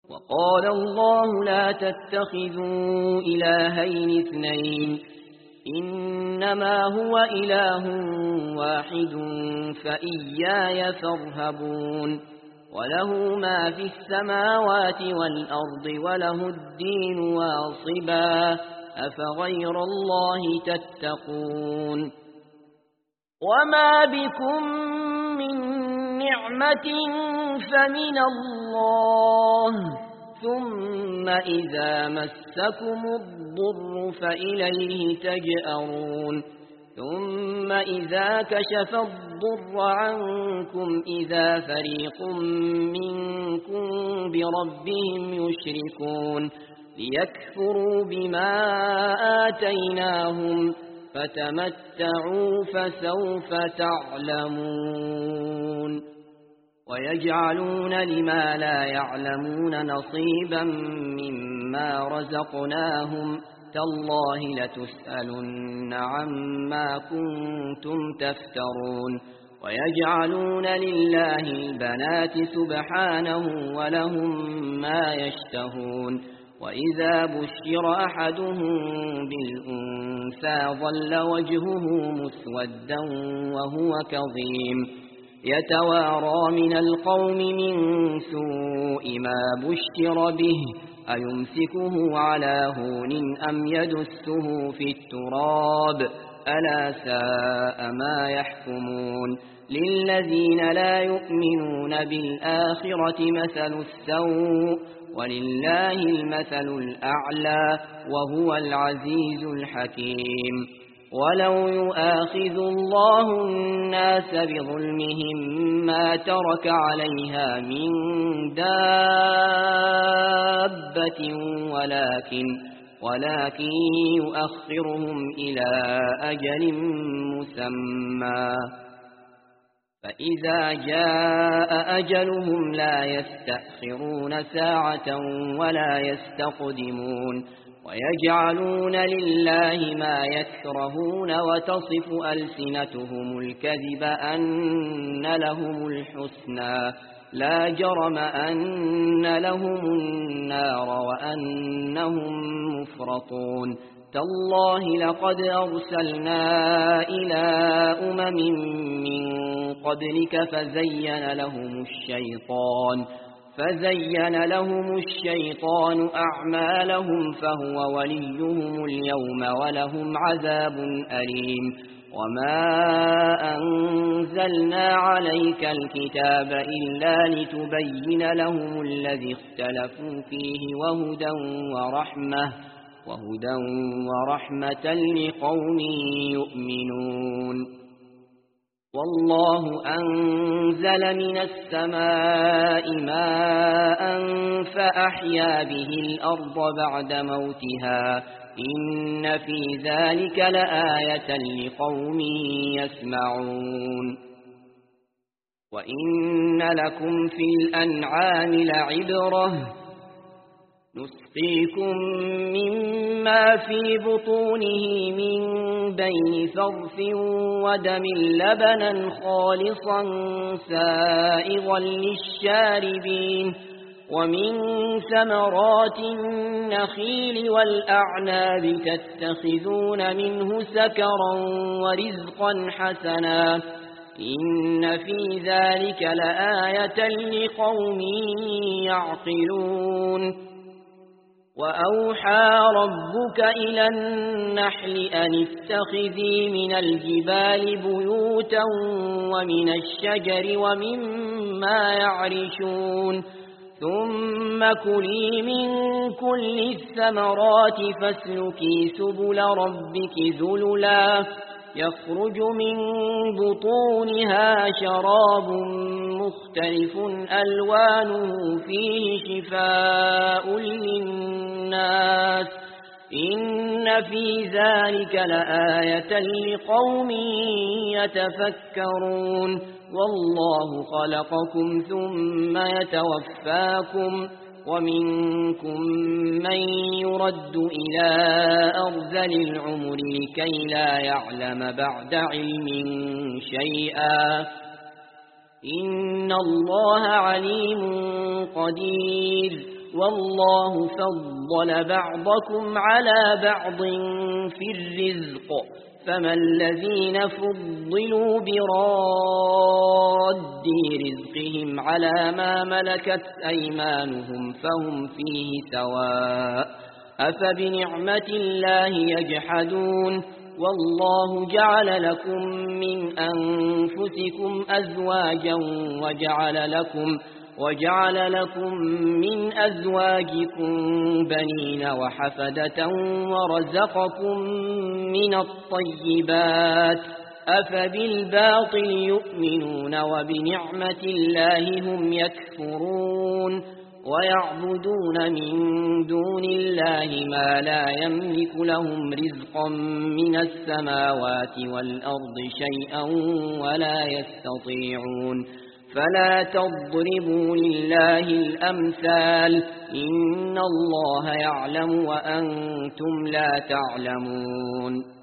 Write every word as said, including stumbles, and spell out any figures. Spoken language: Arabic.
وقال الله لا تتخذوا إلهين اثنين إنما هو إله واحد فإياي فارهبون وله ما في السماوات والأرض وله الدين واصبا أفغير الله تتقون وما بكم من نعمة فمن الله ثم إذا مسكم الضر فإليه تجأرون ثم إذا كشف الضر عنكم إذا فريق منكم بربهم يشركون ليكفروا بما آتيناهم فتمتعوا فسوف تعلمون ويجعلون لما لا يعلمون نصيبا مما رزقناهم تالله لتسألن عما كنتم تفترون ويجعلون لله البنات سبحانه ولهم ما يشتهون وإذا بشر أحدهم بالأنثى ظل وجهه مسودا وهو كظيم يتوارى من القوم من سوء ما بشر به أيمسكه على هون أم يدسه في التراب ألا ساء ما يحكمون للذين لا يؤمنون بالآخرة مثل السوء ولله المثل الأعلى وهو العزيز الحكيم ولو يؤاخذ الله الناس بظلمهم ما ترك عليها من دابة ولكن ولكن يؤخرهم إلى أجل مسمى فإذا جاء أجلهم لا يستأخرون ساعة ولا يستقدمون ويجعلون لله ما يكرهون وتصف ألسنتهم الكذب أن لهم الحسنى لا جرم أن لهم النار وأنهم مفرطون تالله لقد أرسلنا إلى أمم من قبلك فزين لهم الشيطان فزين لهم الشيطان أعمالهم فهو وليهم اليوم ولهم عذاب أليم وما أنزلنا عليك الكتاب إلا لتبين لهم الذي اختلفوا فيه وهدى ورحمة وهدى ورحمة لقوم يؤمنون والله أنزل من السماء ماء فأحيا به الأرض بعد موتها إن في ذلك لآية لقوم يسمعون وإن لكم في الأنعام لعبرة نسقيكم مما في بطونه من بين فرث ودم لبنا خالصا سائغا للشاربين ومن ثمرات النخيل والأعناب تتخذون منه سكرا ورزقا حسنا إن في ذلك لآية لقوم يعقلون وأوحى ربك إلى النحل أن اتخذي من الجبال بيوتا ومن الشجر ومما يعرشون ثم كلي من كل الثمرات فاسلكي سبل ربك ذللا يخرج من بطونها شراب مختلف ألوانه فيه شفاء للناس إن في ذلك لآية لقوم يتفكرون والله خلقكم ثم يتوفاكم ومنكم من يرد إلى أرذل العمر لكي لا يعلم بعد علم شيئا إن الله عليم قدير والله فضل بعضكم على بعض في الرزق فما الذين فضلوا براد رزقهم على ما ملكت أيمانهم فهم فيه سواء أفبنعمة الله يجحدون والله جعل لكم من أنفسكم أزواجا وجعل لكم وجعل لكم من أزواجكم بنين وحفدة ورزقكم من الطيبات أفبالباطل يؤمنون وبنعمة الله هم يكفرون ويعبدون من دون الله ما لا يملك لهم رزقا من السماوات والأرض شيئا ولا يستطيعون فلا تضربوا لله الأمثال إن الله يعلم وأنتم لا تعلمون